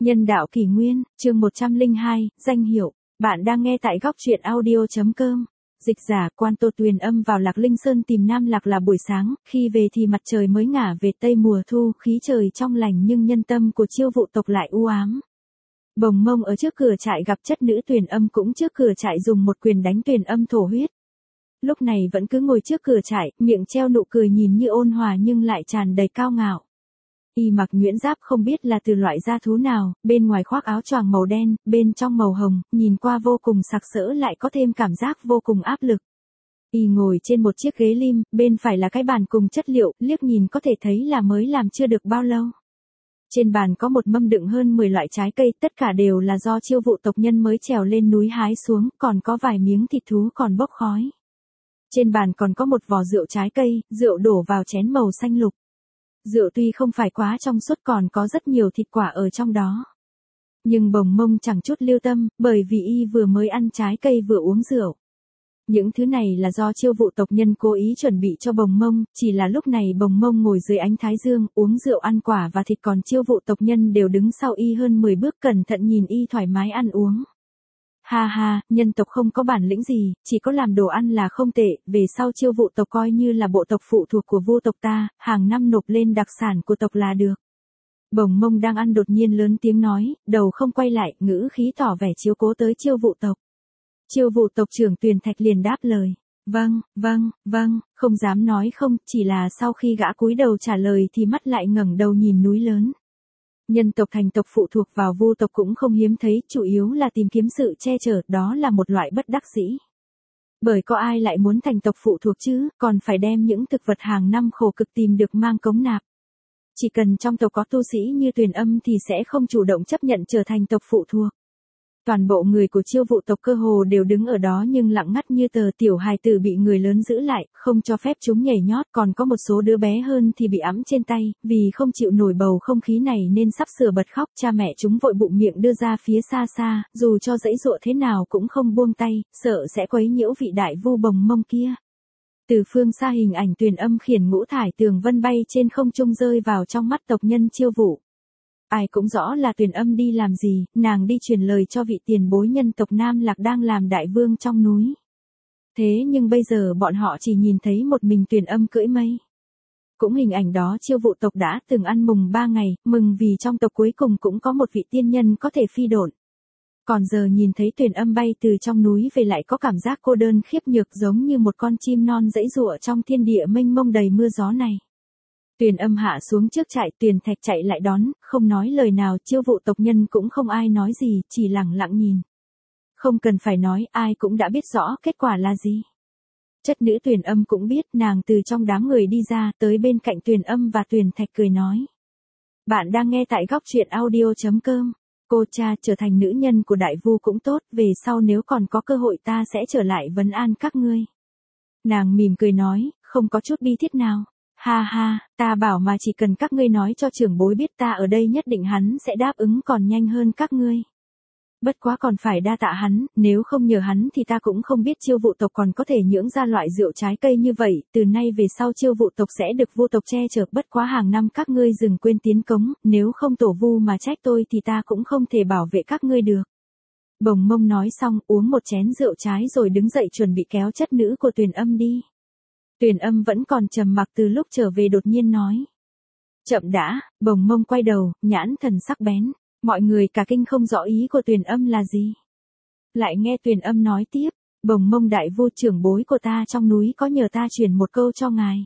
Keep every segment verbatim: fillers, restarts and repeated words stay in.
Nhân đạo kỷ nguyên, chương một trăm lẻ hai, danh hiệu. Bạn đang nghe tại góc truyện audio.com. Dịch giả, Quan Tô Tuyền Âm vào Lạc Linh Sơn tìm Nam Lạc là buổi sáng, khi về thì mặt trời mới ngả về tây mùa thu, khí trời trong lành nhưng nhân tâm của Chiêu Vụ tộc lại u ám. Bồng Mông ở trước cửa trại gặp chất nữ Tuyền Âm cũng trước cửa trại dùng một quyền đánh Tuyền Âm thổ huyết. Lúc này vẫn cứ ngồi trước cửa trại, miệng treo nụ cười nhìn như ôn hòa nhưng lại tràn đầy cao ngạo. Y mặc nhuyễn giáp không biết là từ loại da thú nào, bên ngoài khoác áo choàng màu đen, bên trong màu hồng, nhìn qua vô cùng sặc sỡ lại có thêm cảm giác vô cùng áp lực. Y ngồi trên một chiếc ghế lim, bên phải là cái bàn cùng chất liệu, liếc nhìn có thể thấy là mới làm chưa được bao lâu. Trên bàn có một mâm đựng hơn mười loại trái cây, tất cả đều là do Chiêu Vụ tộc nhân mới trèo lên núi hái xuống, còn có vài miếng thịt thú còn bốc khói. Trên bàn còn có một vò rượu trái cây, rượu đổ vào chén màu xanh lục. Rượu tuy không phải quá trong suốt còn có rất nhiều thịt quả ở trong đó. Nhưng Bồng Mông chẳng chút lưu tâm, bởi vì y vừa mới ăn trái cây vừa uống rượu. Những thứ này là do Chiêu Vụ tộc nhân cố ý chuẩn bị cho Bồng Mông, chỉ là lúc này Bồng Mông ngồi dưới ánh thái dương, uống rượu ăn quả và thịt còn Chiêu Vụ tộc nhân đều đứng sau y hơn mười bước cẩn thận nhìn y thoải mái ăn uống. Ha ha, nhân tộc không có bản lĩnh gì, chỉ có làm đồ ăn là không tệ, về sau Chiêu Vụ tộc coi như là bộ tộc phụ thuộc của Vu tộc ta, hàng năm nộp lên đặc sản của tộc là được. Bồng Mông đang ăn đột nhiên lớn tiếng nói, đầu không quay lại, ngữ khí tỏ vẻ chiếu cố tới Chiêu Vụ tộc. Chiêu Vụ tộc trưởng Tuyền Thạch liền đáp lời, vâng, vâng, vâng, không dám nói không, chỉ là sau khi gã cúi đầu trả lời thì mắt lại ngẩng đầu nhìn núi lớn. Nhân tộc thành tộc phụ thuộc vào Vu tộc cũng không hiếm thấy, chủ yếu là tìm kiếm sự che chở, đó là một loại bất đắc dĩ. Bởi có ai lại muốn thành tộc phụ thuộc chứ, còn phải đem những thực vật hàng năm khổ cực tìm được mang cống nạp. Chỉ cần trong tộc có tu sĩ như Tuyền Âm thì sẽ không chủ động chấp nhận trở thành tộc phụ thuộc. Toàn bộ người của Chiêu Vụ tộc cơ hồ đều đứng ở đó nhưng lặng ngắt như tờ, tiểu hài tử bị người lớn giữ lại, không cho phép chúng nhảy nhót, còn có một số đứa bé hơn thì bị ẵm trên tay, vì không chịu nổi bầu không khí này nên sắp sửa bật khóc, cha mẹ chúng vội bụng miệng đưa ra phía xa xa, dù cho dãy dụa thế nào cũng không buông tay, sợ sẽ quấy nhiễu vị đại vu Bồng Mông kia. Từ phương xa hình ảnh Tuyền Âm khiển ngũ thải tường vân bay trên không trung rơi vào trong mắt tộc nhân Chiêu Vụ. Ai cũng rõ là Tuyền Âm đi làm gì, nàng đi truyền lời cho vị tiền bối nhân tộc Nam Lạc đang làm đại vương trong núi. Thế nhưng bây giờ bọn họ chỉ nhìn thấy một mình Tuyền Âm cưỡi mây. Cũng hình ảnh đó Chiêu Vụ tộc đã từng ăn mừng ba ngày, mừng vì trong tộc cuối cùng cũng có một vị tiên nhân có thể phi độn. Còn giờ nhìn thấy Tuyền Âm bay từ trong núi về lại có cảm giác cô đơn khiếp nhược giống như một con chim non giãy giụa trong thiên địa mênh mông đầy mưa gió này. Tuyền Âm hạ xuống trước trại, Tuyền Thạch chạy lại đón, không nói lời nào, Chiêu Vụ tộc nhân cũng không ai nói gì, chỉ lặng lặng nhìn. Không cần phải nói, ai cũng đã biết rõ kết quả là gì. Chất nữ Tuyền Âm cũng biết, nàng từ trong đám người đi ra, tới bên cạnh Tuyền Âm và Tuyền Thạch cười nói. Bạn đang nghe tại góc truyện audio.com. Cô cha, trở thành nữ nhân của đại vu cũng tốt, về sau nếu còn có cơ hội ta sẽ trở lại vấn an các ngươi. Nàng mỉm cười nói, không có chút bi thiết nào. Ha ha, ta bảo mà chỉ cần các ngươi nói cho trưởng bối biết ta ở đây nhất định hắn sẽ đáp ứng còn nhanh hơn các ngươi. Bất quá còn phải đa tạ hắn, nếu không nhờ hắn thì ta cũng không biết Chiêu Vụ tộc còn có thể nhưỡng ra loại rượu trái cây như vậy, từ nay về sau Chiêu Vụ tộc sẽ được Vu tộc che chở, bất quá hàng năm các ngươi đừng quên tiến cống, nếu không tổ vu mà trách tôi thì ta cũng không thể bảo vệ các ngươi được. Bồng Mông nói xong, uống một chén rượu trái rồi đứng dậy chuẩn bị kéo chất nữ của Tuyền Âm đi. Tuyền Âm vẫn còn trầm mặc từ lúc trở về đột nhiên nói. Chậm đã, Bồng Mông quay đầu, nhãn thần sắc bén. Mọi người cả kinh không rõ ý của Tuyền Âm là gì. Lại nghe Tuyền Âm nói tiếp, Bồng Mông đại vu trưởng bối của ta trong núi có nhờ ta truyền một câu cho ngài.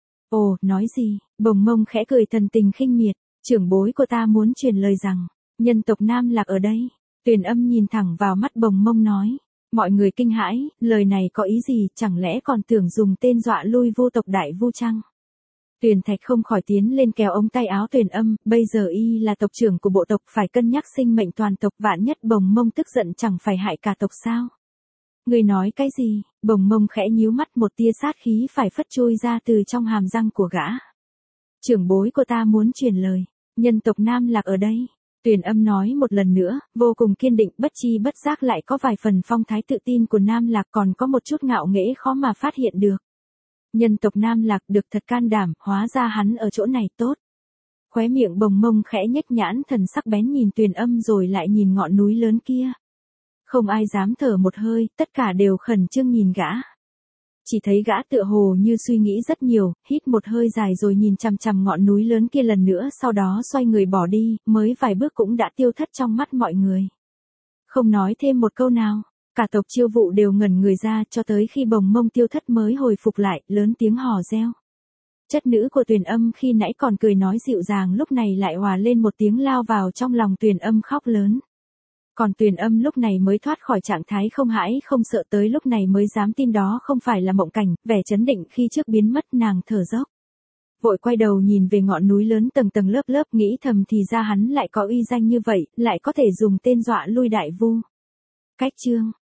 Ồ, nói gì? Bồng Mông khẽ cười thần tình khinh miệt, trưởng bối của ta muốn truyền lời rằng, nhân tộc Nam Lạc ở đây. Tuyền Âm nhìn thẳng vào mắt Bồng Mông nói. Mọi người kinh hãi, lời này có ý gì, chẳng lẽ còn tưởng dùng tên dọa lui Vu tộc đại vu chăng? Tuyền Thạch không khỏi tiến lên kéo ống tay áo Tuyền Âm, bây giờ y là tộc trưởng của bộ tộc phải cân nhắc sinh mệnh toàn tộc, vạn nhất Bồng Mông tức giận chẳng phải hại cả tộc sao? Người nói cái gì? Bồng Mông khẽ nhíu mắt, một tia sát khí phải phất chui ra từ trong hàm răng của gã. Trưởng bối của ta muốn truyền lời, nhân tộc Nam Lạc ở đây. Tuyền Âm nói một lần nữa, vô cùng kiên định, bất chi bất giác lại có vài phần phong thái tự tin của Nam Lạc, còn có một chút ngạo nghễ khó mà phát hiện được. Nhân tộc Nam Lạc được thật can đảm, hóa ra hắn ở chỗ này tốt. Khóe miệng bồng mông khẽ nhếch nhãn thần sắc bén nhìn Tuyền Âm rồi lại nhìn ngọn núi lớn kia. Không ai dám thở một hơi, tất cả đều khẩn trương nhìn gã. Chỉ thấy gã tựa hồ như suy nghĩ rất nhiều, hít một hơi dài rồi nhìn chằm chằm ngọn núi lớn kia lần nữa, sau đó xoay người bỏ đi, mới vài bước cũng đã tiêu thất trong mắt mọi người. Không nói thêm một câu nào, cả tộc Chiêu Vụ đều ngẩn người ra cho tới khi bồng mông tiêu thất mới hồi phục lại, lớn tiếng hò reo. Chất nữ của Tuyền Âm khi nãy còn cười nói dịu dàng lúc này lại hòa lên một tiếng lao vào trong lòng Tuyền Âm khóc lớn. Còn Tuyền Âm lúc này mới thoát khỏi trạng thái không hãi không sợ, tới lúc này mới dám tin đó không phải là mộng cảnh, vẻ chấn định khi trước biến mất, nàng thở dốc. Vội quay đầu nhìn về ngọn núi lớn tầng tầng lớp lớp, nghĩ thầm thì ra hắn lại có uy danh như vậy, lại có thể dùng tên dọa lui đại vu. Cách chương